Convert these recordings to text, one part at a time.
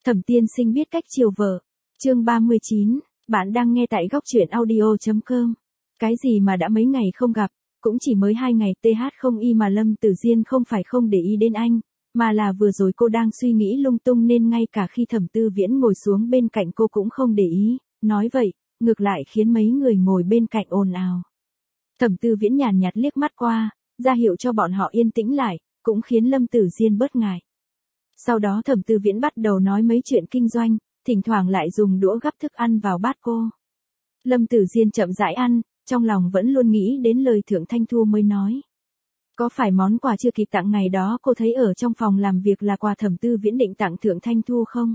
Thẩm Tiên Sinh biết cách chiều vợ. Chương 39, bạn đang nghe tại góc truyện audio.com. Cái gì mà đã mấy ngày không gặp, cũng chỉ mới 2 ngày không y mà Lâm Tử Diên không phải không để ý đến anh, mà là vừa rồi cô đang suy nghĩ lung tung nên ngay cả khi Thẩm Tư Viễn ngồi xuống bên cạnh cô cũng không để ý, nói vậy, ngược lại khiến mấy người ngồi bên cạnh ồn ào. Thẩm Tư Viễn nhàn nhạt liếc mắt qua, ra hiệu cho bọn họ yên tĩnh lại, cũng khiến Lâm Tử Diên bớt ngại. Sau đó Thẩm Tư Viễn bắt đầu nói mấy chuyện kinh doanh, thỉnh thoảng lại dùng đũa gắp thức ăn vào bát cô. Lâm Tử Diên chậm rãi ăn, trong lòng vẫn luôn nghĩ đến lời Thượng Thanh Thu mới nói. Có phải món quà chưa kịp tặng ngày đó cô thấy ở trong phòng làm việc là quà Thẩm Tư Viễn định tặng Thượng Thanh Thu không?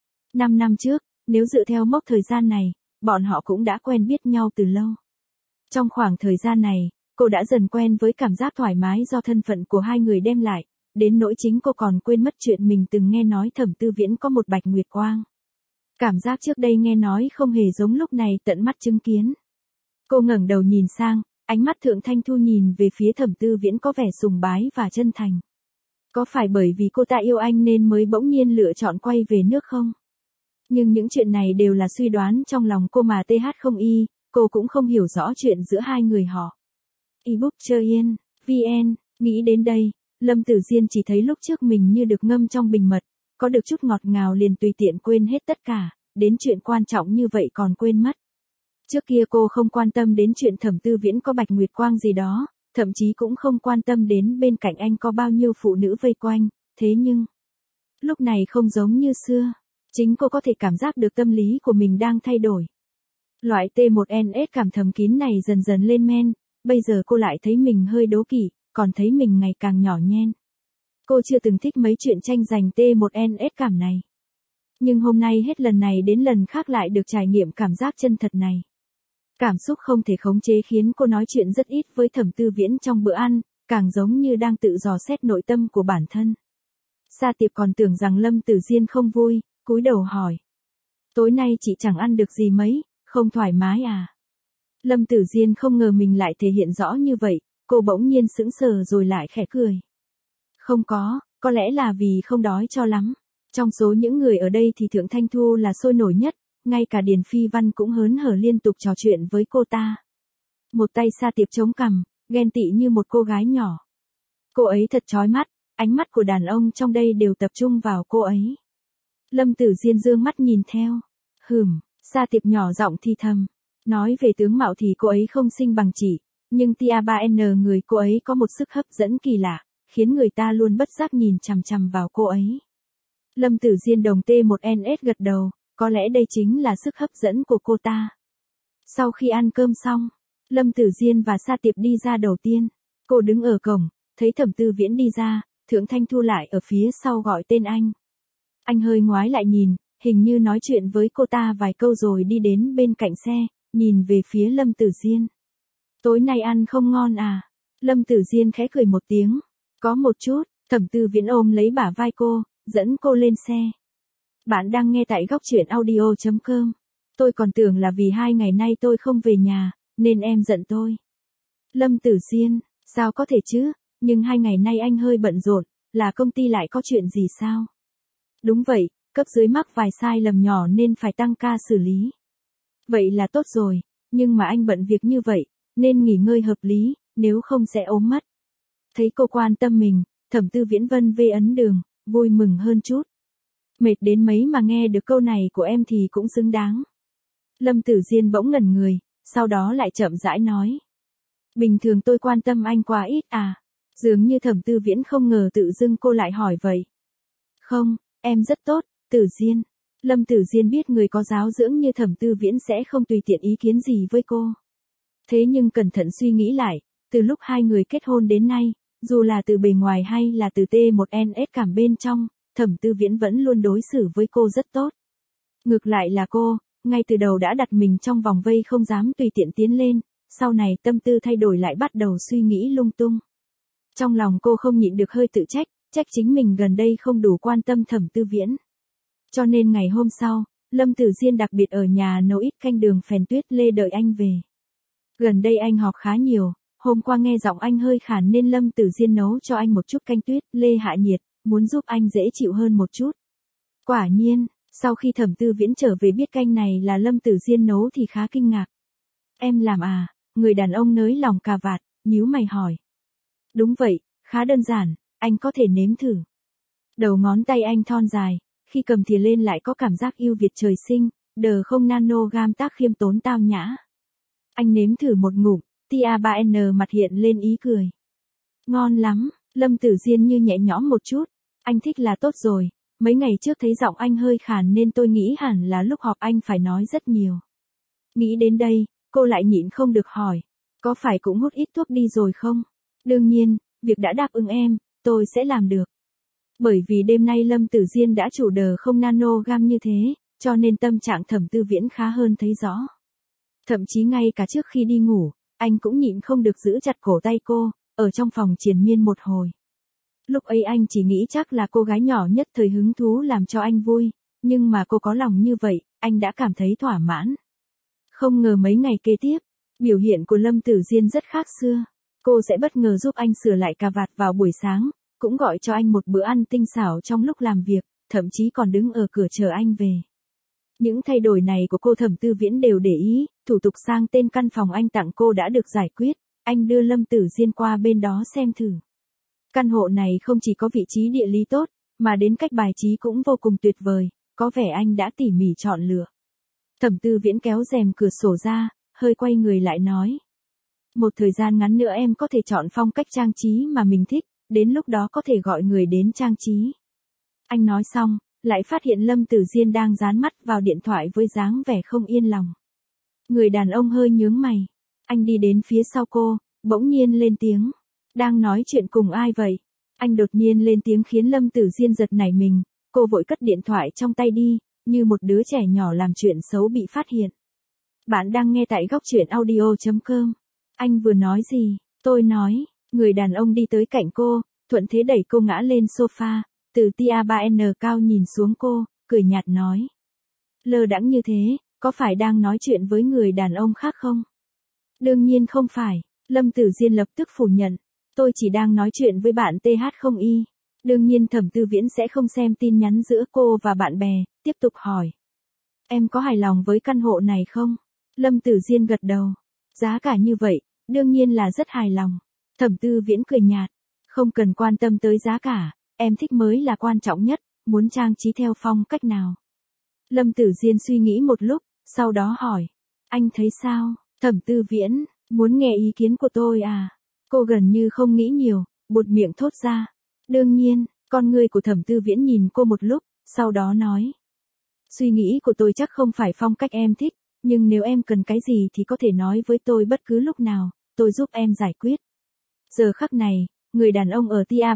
5 năm trước, nếu dựa theo mốc thời gian này, bọn họ cũng đã quen biết nhau từ lâu. Trong khoảng thời gian này, cô đã dần quen với cảm giác thoải mái do thân phận của hai người đem lại, đến nỗi chính cô còn quên mất chuyện mình từng nghe nói Thẩm Tư Viễn có một bạch nguyệt quang. Cảm giác trước đây nghe nói không hề giống lúc này tận mắt chứng kiến. Cô ngẩng đầu nhìn sang, ánh mắt Thượng Thanh Thu nhìn về phía Thẩm Tư Viễn có vẻ sùng bái và chân thành. Có phải bởi vì cô ta yêu anh nên mới bỗng nhiên lựa chọn quay về nước không? Nhưng những chuyện này đều là suy đoán trong lòng cô mà không y, cô cũng không hiểu rõ chuyện giữa hai người họ. Ebook chơi yên, VN, nghĩ đến đây, Lâm Tử Diên chỉ thấy lúc trước mình như được ngâm trong bình mật, có được chút ngọt ngào liền tùy tiện quên hết tất cả, đến chuyện quan trọng như vậy còn quên mất. Trước kia cô không quan tâm đến chuyện Thẩm Tư Viễn có bạch nguyệt quang gì đó, thậm chí cũng không quan tâm đến bên cạnh anh có bao nhiêu phụ nữ vây quanh, thế nhưng, lúc này không giống như xưa, chính cô có thể cảm giác được tâm lý của mình đang thay đổi. Loại T1NS cảm thầm kín này dần dần lên men, bây giờ cô lại thấy mình hơi đố kỵ, còn thấy mình ngày càng nhỏ nhen. Cô chưa từng thích mấy chuyện tranh giành T1NS cảm này. Nhưng hôm nay hết lần này đến lần khác lại được trải nghiệm cảm giác chân thật này. Cảm xúc không thể khống chế khiến cô nói chuyện rất ít với Thẩm Tư Viễn trong bữa ăn, càng giống như đang tự dò xét nội tâm của bản thân. Sa Tiệp còn tưởng rằng Lâm Tử Diên không vui, cúi đầu hỏi. Tối nay chị chẳng ăn được gì mấy, không thoải mái à? Lâm Tử Diên không ngờ mình lại thể hiện rõ như vậy, cô bỗng nhiên sững sờ rồi lại khẽ cười. Không có lẽ là vì không đói cho lắm. Trong số những người ở đây thì Thượng Thanh Thu là sôi nổi nhất, ngay cả Điền Phi Văn cũng hớn hở liên tục trò chuyện với cô ta. Một tay Sa Tiệp chống cằm, ghen tị như một cô gái nhỏ. Cô ấy thật chói mắt, ánh mắt của đàn ông trong đây đều tập trung vào cô ấy. Lâm Tử Diên dương mắt nhìn theo. Sa Tiệp nhỏ giọng thì thầm. Nói về tướng mạo thì cô ấy không xinh bằng chị, nhưng tia 3N người cô ấy có một sức hấp dẫn kỳ lạ, khiến người ta luôn bất giác nhìn chằm chằm vào cô ấy. Lâm Tử Diên đồng T1NS gật đầu, có lẽ đây chính là sức hấp dẫn của cô ta. Sau khi ăn cơm xong, Lâm Tử Diên và Sa Tiệp đi ra đầu tiên. Cô đứng ở cổng, thấy Thẩm Tư Viễn đi ra, Thượng Thanh Thu lại ở phía sau gọi tên anh. Anh hơi ngoái lại nhìn, hình như nói chuyện với cô ta vài câu rồi đi đến bên cạnh xe, nhìn về phía Lâm Tử Diên. Tối nay ăn không ngon à? Lâm Tử Diên khẽ cười một tiếng. Có một chút, Thẩm Tư Viễn ôm lấy bả vai cô, dẫn cô lên xe. Bạn đang nghe tại góc truyện audio.com. Tôi còn tưởng là vì 2 ngày nay tôi không về nhà, nên em giận tôi. Lâm Tử Diên, sao có thể chứ, nhưng 2 ngày nay anh hơi bận rộn, là công ty lại có chuyện gì sao? Đúng vậy, cấp dưới mắc vài sai lầm nhỏ nên phải tăng ca xử lý. Vậy là tốt rồi, nhưng mà anh bận việc như vậy, nên nghỉ ngơi hợp lý, nếu không sẽ ốm mất. Thấy cô quan tâm mình, Thẩm Tư Viễn vân vê ấn đường, vui mừng hơn chút. Mệt đến mấy mà nghe được câu này của em thì cũng xứng đáng. Lâm Tử Diên bỗng ngẩn người, sau đó lại chậm rãi nói. Bình thường tôi quan tâm anh quá ít à? Dường như Thẩm Tư Viễn không ngờ tự dưng cô lại hỏi vậy. Không, em rất tốt, Tử Diên. Lâm Tử Diên biết người có giáo dưỡng như Thẩm Tư Viễn sẽ không tùy tiện ý kiến gì với cô. Thế nhưng cẩn thận suy nghĩ lại, từ lúc hai người kết hôn đến nay, dù là từ bề ngoài hay là từ T1NS cảm bên trong, Thẩm Tư Viễn vẫn luôn đối xử với cô rất tốt. Ngược lại là cô, ngay từ đầu đã đặt mình trong vòng vây không dám tùy tiện tiến lên, sau này tâm tư thay đổi lại bắt đầu suy nghĩ lung tung. Trong lòng cô không nhịn được hơi tự trách chính mình gần đây không đủ quan tâm Thẩm Tư Viễn. Cho nên ngày hôm sau, Lâm Tử Diên đặc biệt ở nhà nấu ít canh đường phèn tuyết lê đợi anh về. Gần đây anh họp khá nhiều, hôm qua nghe giọng anh hơi khản nên Lâm Tử Diên nấu cho anh một chút canh tuyết lê hạ nhiệt, muốn giúp anh dễ chịu hơn một chút. Quả nhiên, Sau khi Thẩm Tư Viễn trở về biết canh này là Lâm Tử Diên nấu thì khá kinh ngạc. Em làm à? Người đàn ông nới lòng cà vạt, nhíu mày hỏi. Đúng vậy, khá đơn giản, anh có thể nếm thử. Đầu ngón tay anh thon dài, khi cầm thìa lên lại có cảm giác yêu Việt trời sinh, đờ không nano gam tác khiêm tốn tao nhã. Anh nếm thử một ngụm, Tia 3N mặt hiện lên ý cười. Ngon lắm, Lâm Tử Diên như nhẹ nhõm một chút. Anh thích là tốt rồi, mấy ngày trước thấy giọng anh hơi khàn nên tôi nghĩ hẳn là lúc họp anh phải nói rất nhiều. Nghĩ đến đây, cô lại nhịn không được hỏi. Có phải cũng hút ít thuốc đi rồi không? Đương nhiên, việc đã đáp ứng em, tôi sẽ làm được. Bởi vì đêm nay Lâm Tử Diên đã chủ đờ không nano gam như thế, cho nên tâm trạng Thẩm Tư Viễn khá hơn thấy rõ. Thậm chí ngay cả trước khi đi ngủ, anh cũng nhịn không được giữ chặt cổ tay cô, ở trong phòng triền miên một hồi. Lúc ấy anh chỉ nghĩ chắc là cô gái nhỏ nhất thời hứng thú làm cho anh vui, nhưng mà cô có lòng như vậy, anh đã cảm thấy thỏa mãn. Không ngờ mấy ngày kế tiếp, biểu hiện của Lâm Tử Diên rất khác xưa. Cô sẽ bất ngờ giúp anh sửa lại cà vạt vào buổi sáng, cũng gọi cho anh một bữa ăn tinh xảo trong lúc làm việc, thậm chí còn đứng ở cửa chờ anh về. Những thay đổi này của cô Thẩm Tư Viễn đều để ý, thủ tục sang tên căn phòng anh tặng cô đã được giải quyết, anh đưa Lâm Tử Diên qua bên đó xem thử. Căn hộ này không chỉ có vị trí địa lý tốt, mà đến cách bài trí cũng vô cùng tuyệt vời, có vẻ anh đã tỉ mỉ chọn lựa. Thẩm Tư Viễn kéo rèm cửa sổ ra, hơi quay người lại nói. Một thời gian ngắn nữa em có thể chọn phong cách trang trí mà mình thích, đến lúc đó có thể gọi người đến trang trí. Anh nói xong, lại phát hiện Lâm Tử Diên đang dán mắt vào điện thoại với dáng vẻ không yên lòng. Người đàn ông hơi nhướng mày. Anh đi đến phía sau cô, bỗng nhiên lên tiếng. Đang nói chuyện cùng ai vậy? Anh đột nhiên lên tiếng khiến Lâm Tử Diên giật nảy mình, cô vội cất điện thoại trong tay đi, như một đứa trẻ nhỏ làm chuyện xấu bị phát hiện. Bạn đang nghe tại góc truyện audio.com. Anh vừa nói gì? Tôi nói, người đàn ông đi tới cạnh cô, thuận thế đẩy cô ngã lên sofa, từ Tia 3N cao nhìn xuống cô, cười nhạt nói. Lơ đãng như thế, có phải đang nói chuyện với người đàn ông khác không? Đương nhiên không phải, Lâm Tử Diên lập tức phủ nhận. Tôi chỉ đang nói chuyện với bạn TH0Y. Đương nhiên Thẩm Tư Viễn sẽ không xem tin nhắn giữa cô và bạn bè, tiếp tục hỏi. Em có hài lòng với căn hộ này không? Lâm Tử Diên gật đầu. Giá cả như vậy, đương nhiên là rất hài lòng. Thẩm Tư Viễn cười nhạt. Không cần quan tâm tới giá cả, em thích mới là quan trọng nhất, muốn trang trí theo phong cách nào? Lâm Tử Diên suy nghĩ một lúc, sau đó hỏi. Anh thấy sao? Thẩm Tư Viễn, muốn nghe ý kiến của tôi à? Cô gần như không nghĩ nhiều, buột miệng thốt ra. Đương nhiên, con người của Thẩm Tư Viễn nhìn cô một lúc, sau đó nói. Suy nghĩ của tôi chắc không phải phong cách em thích, nhưng nếu em cần cái gì thì có thể nói với tôi bất cứ lúc nào, tôi giúp em giải quyết. Giờ khắc này, người đàn ông ở Tia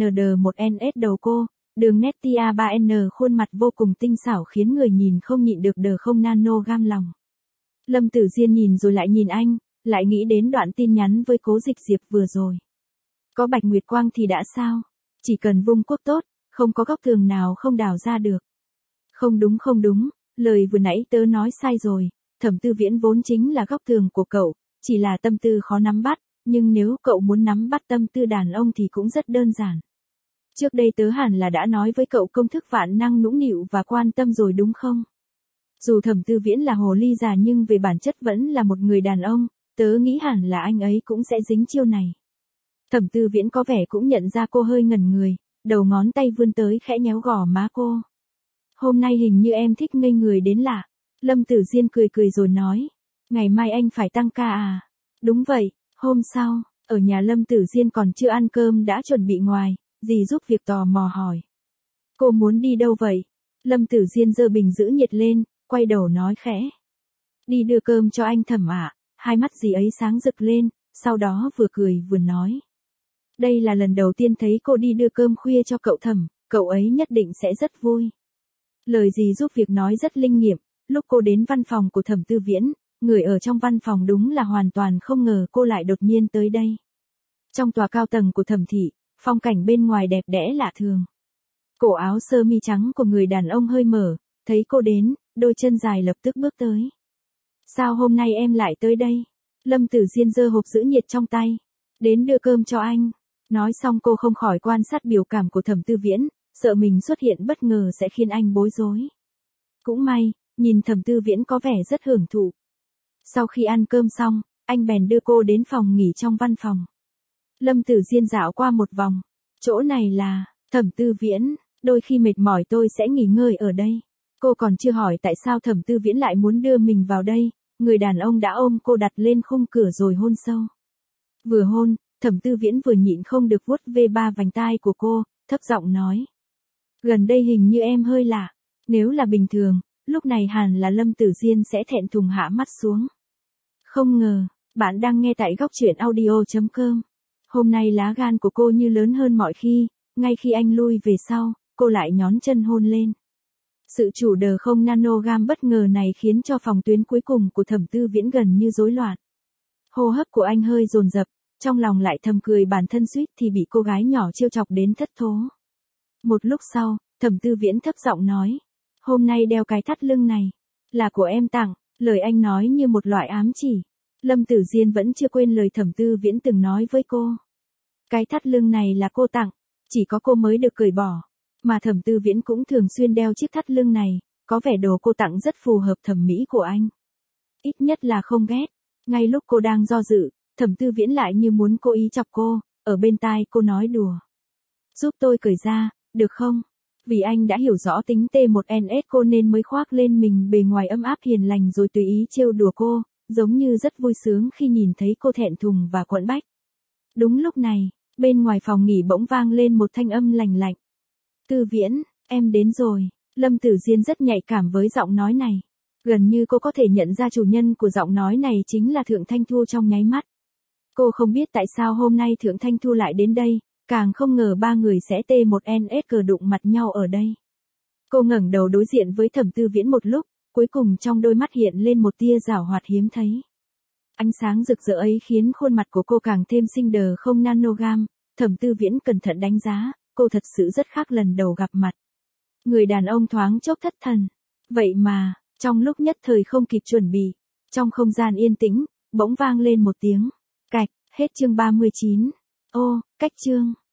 3N1NS đầu cô, đường nét Tia 3N khuôn mặt vô cùng tinh xảo khiến người nhìn không nhịn được đờ không nano gam lòng. Lâm Tử Diên nhìn rồi lại nhìn anh, lại nghĩ đến đoạn tin nhắn với Cố Dịch Diệp vừa rồi. Có Bạch Nguyệt Quang thì đã sao? Chỉ cần vung quốc tốt, không có góc tường nào không đào ra được. Không đúng, lời vừa nãy tớ nói sai rồi, Thẩm Tư Viễn vốn chính là góc tường của cậu, chỉ là tâm tư khó nắm bắt, nhưng nếu cậu muốn nắm bắt tâm tư đàn ông thì cũng rất đơn giản. Trước đây tớ hẳn là đã nói với cậu công thức vạn năng nũng nịu và quan tâm rồi đúng không? Dù Thẩm Tư Viễn là hồ ly già nhưng về bản chất vẫn là một người đàn ông, tớ nghĩ hẳn là anh ấy cũng sẽ dính chiêu này. Thẩm Tư Viễn có vẻ cũng nhận ra cô hơi ngẩn người, đầu ngón tay vươn tới khẽ nhéo gò má cô. Hôm nay hình như em thích ngây người đến lạ. Lâm Tử Diên cười cười rồi nói. Ngày mai anh phải tăng ca à? Đúng vậy, hôm sau, ở nhà Lâm Tử Diên còn chưa ăn cơm đã chuẩn bị ngoài, dì giúp việc tò mò hỏi. Cô muốn đi đâu vậy? Lâm Tử Diên giơ bình giữ nhiệt lên, quay đầu nói khẽ. Đi đưa cơm cho anh Thẩm ạ. Hai mắt dì ấy sáng rực lên, sau đó vừa cười vừa nói. Đây là lần đầu tiên thấy cô đi đưa cơm khuya cho cậu Thẩm, cậu ấy nhất định sẽ rất vui. Lời dì giúp việc nói rất linh nghiệm, lúc cô đến văn phòng của Thẩm Tư Viễn, người ở trong văn phòng đúng là hoàn toàn không ngờ cô lại đột nhiên tới đây. Trong tòa cao tầng của Thẩm thị, phong cảnh bên ngoài đẹp đẽ lạ thường. Cổ áo sơ mi trắng của người đàn ông hơi mở, thấy cô đến, đôi chân dài lập tức bước tới. Sao hôm nay em lại tới đây? Lâm Tử Diên giơ hộp giữ nhiệt trong tay. Đến đưa cơm cho anh. Nói xong cô không khỏi quan sát biểu cảm của Thẩm Tư Viễn, sợ mình xuất hiện bất ngờ sẽ khiến anh bối rối. Cũng may, nhìn Thẩm Tư Viễn có vẻ rất hưởng thụ. Sau khi ăn cơm xong, anh bèn đưa cô đến phòng nghỉ trong văn phòng. Lâm Tử Diên dạo qua một vòng. Chỗ này là, Thẩm Tư Viễn, đôi khi mệt mỏi tôi sẽ nghỉ ngơi ở đây. Cô còn chưa hỏi tại sao Thẩm Tư Viễn lại muốn đưa mình vào đây, người đàn ông đã ôm cô đặt lên khung cửa rồi hôn sâu. Vừa hôn, Thẩm Tư Viễn vừa nhịn không được vuốt ve ba vành tai của cô, thấp giọng nói. Gần đây hình như em hơi lạ, nếu là bình thường, lúc này hẳn là Lâm Tử Diên sẽ thẹn thùng hạ mắt xuống. Không ngờ, bạn đang nghe tại góc truyện audio.com. Hôm nay lá gan của cô như lớn hơn mọi khi, ngay khi anh lui về sau, cô lại nhón chân hôn lên. Sự chủ đờ không nanogam bất ngờ này khiến cho phòng tuyến cuối cùng của Thẩm Tư Viễn gần như rối loạn. Hô hấp của anh hơi dồn dập, trong lòng lại thầm cười bản thân suýt thì bị cô gái nhỏ trêu chọc đến thất thố. Một lúc sau, Thẩm Tư Viễn thấp giọng nói. Hôm nay đeo cái thắt lưng này, là của em tặng, lời anh nói như một loại ám chỉ. Lâm Tử Diên vẫn chưa quên lời Thẩm Tư Viễn từng nói với cô. Cái thắt lưng này là cô tặng, chỉ có cô mới được cởi bỏ. Mà Thẩm Tư Viễn cũng thường xuyên đeo chiếc thắt lưng này, có vẻ đồ cô tặng rất phù hợp thẩm mỹ của anh. Ít nhất là không ghét. Ngay lúc cô đang do dự, Thẩm Tư Viễn lại như muốn cố ý chọc cô, ở bên tai cô nói đùa. Giúp tôi cởi ra, được không? Vì anh đã hiểu rõ tính T1NS cô nên mới khoác lên mình bề ngoài ấm áp hiền lành rồi tùy ý trêu đùa cô, giống như rất vui sướng khi nhìn thấy cô thẹn thùng và quẫn bách. Đúng lúc này, bên ngoài phòng nghỉ bỗng vang lên một thanh âm lành lạnh. Tư Viễn, em đến rồi. Lâm Tử Diên rất nhạy cảm với giọng nói này. Gần như cô có thể nhận ra chủ nhân của giọng nói này chính là Thượng Thanh Thu trong nháy mắt. Cô không biết tại sao hôm nay Thượng Thanh Thu lại đến đây, càng không ngờ ba người sẽ T1NS cờ đụng mặt nhau ở đây. Cô ngẩng đầu đối diện với Thẩm Tư Viễn một lúc, cuối cùng trong đôi mắt hiện lên một tia giảo hoạt hiếm thấy. Ánh sáng rực rỡ ấy khiến khuôn mặt của cô càng thêm xinh đờ không nanogam. Thẩm Tư Viễn cẩn thận đánh giá, cô thật sự rất khác lần đầu gặp mặt. Người đàn ông thoáng chốc thất thần. Vậy mà, trong lúc nhất thời không kịp chuẩn bị, trong không gian yên tĩnh, bỗng vang lên một tiếng. Cạch, hết chương 39. Ô, cách chương.